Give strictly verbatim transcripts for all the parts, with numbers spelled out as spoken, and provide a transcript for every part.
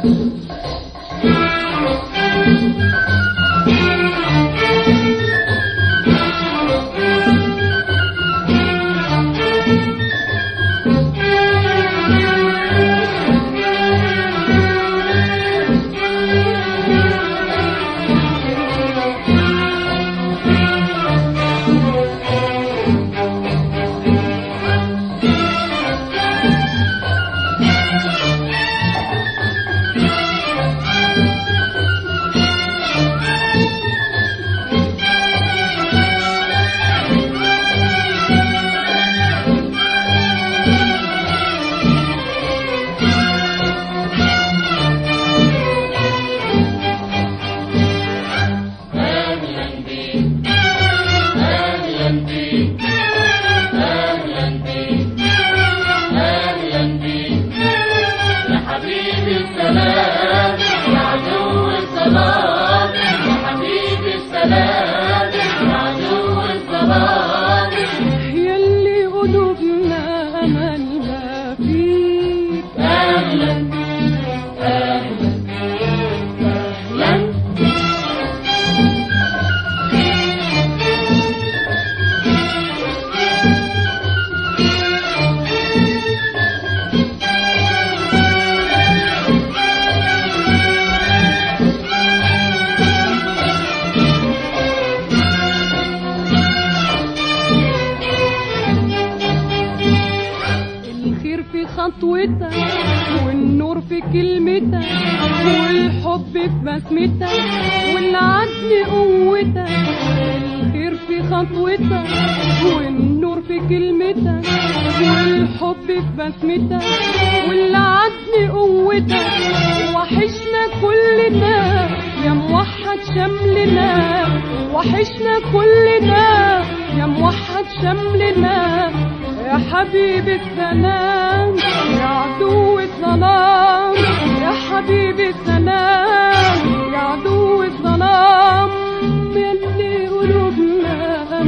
خطوتك والنور في كلمتك والحب في بسمتك والعدل قوتك. الخير في خطوتك والنور في كلمتك والحب في بسمتك والعدل قوتك. وحشنا كلنا يا موحد شملنا، وحشنا كلنا يا موحد شملنا. يا حبيب السلام يا عدو الظلام، يا حبيب السلام يا عدو الظلام. يلي قلوبنا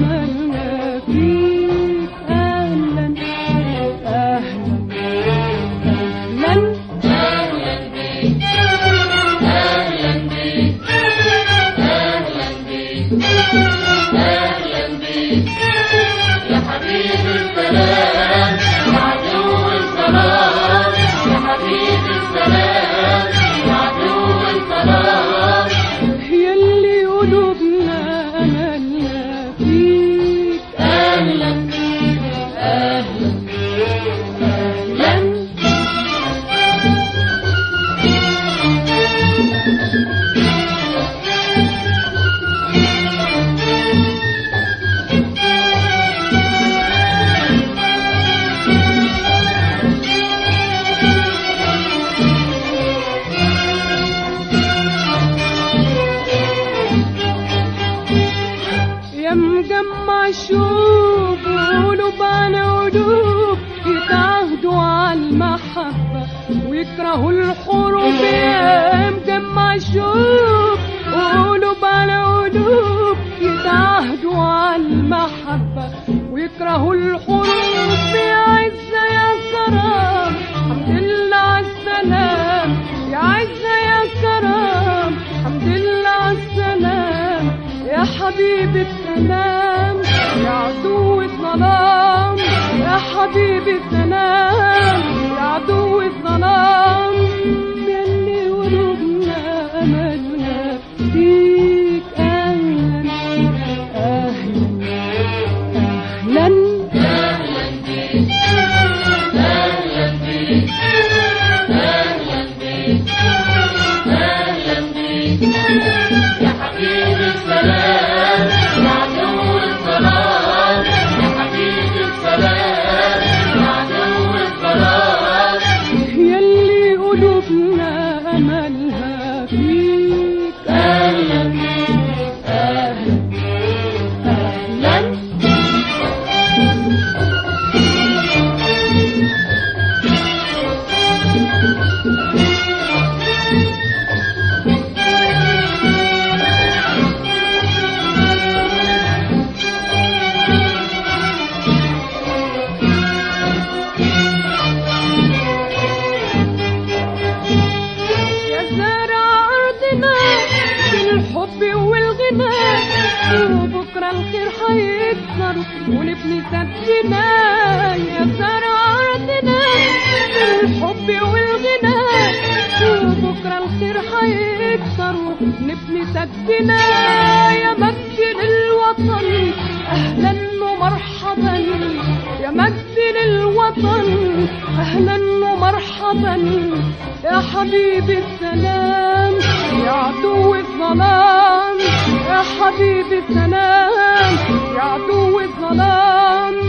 أملنا فيك. أهلا أهلا أهلا أهلا بيك، أهلا بيك، أهلا بيك، أهلا بيك يا حبيب السلام يا عدو الظلام، يا حبيب السلام يا عدو الظلام. يلي قلوبنا أملنا فيك. أهلا أهلا أهلا يا مجمع الشوق وقلوب على قلوب يتعهدوا على المحبة ويكرهوا الحروب. يا مجمع الشوق وقلوب على قلوب يتعهدوا على المحبة ويكرهوا الحروب. يا عزة يا كرام حمد لله على السلام، يا عزة يا كرام حمد لله على السلام. يا حبيب السلام يا عدو الظلام، يا حبيب السلام يا عدو الظلام. يلي قلوبنا أملنا فيك. أهلا أهلا أهلا أهلا بيك، أهلا بيك، أهلا بيك، أهلا بيك يا حبيب السلام يا عدو الظلام، يا حبيب السلام يا عدو الظلام. يلي قلوبنا أملها وبكرة الخير هيكتر ونبني سدنا يا زرعتنا الحب والغنى. وبكرة الخير هيكتر ونبني سدنا يا مجد للوطن أهلا ومرحبا يا مجد للوطن أهلا ومرحبا يا حبيبي السلام يا عدو الظلام يا حبيبي السلام يا عدو الظلام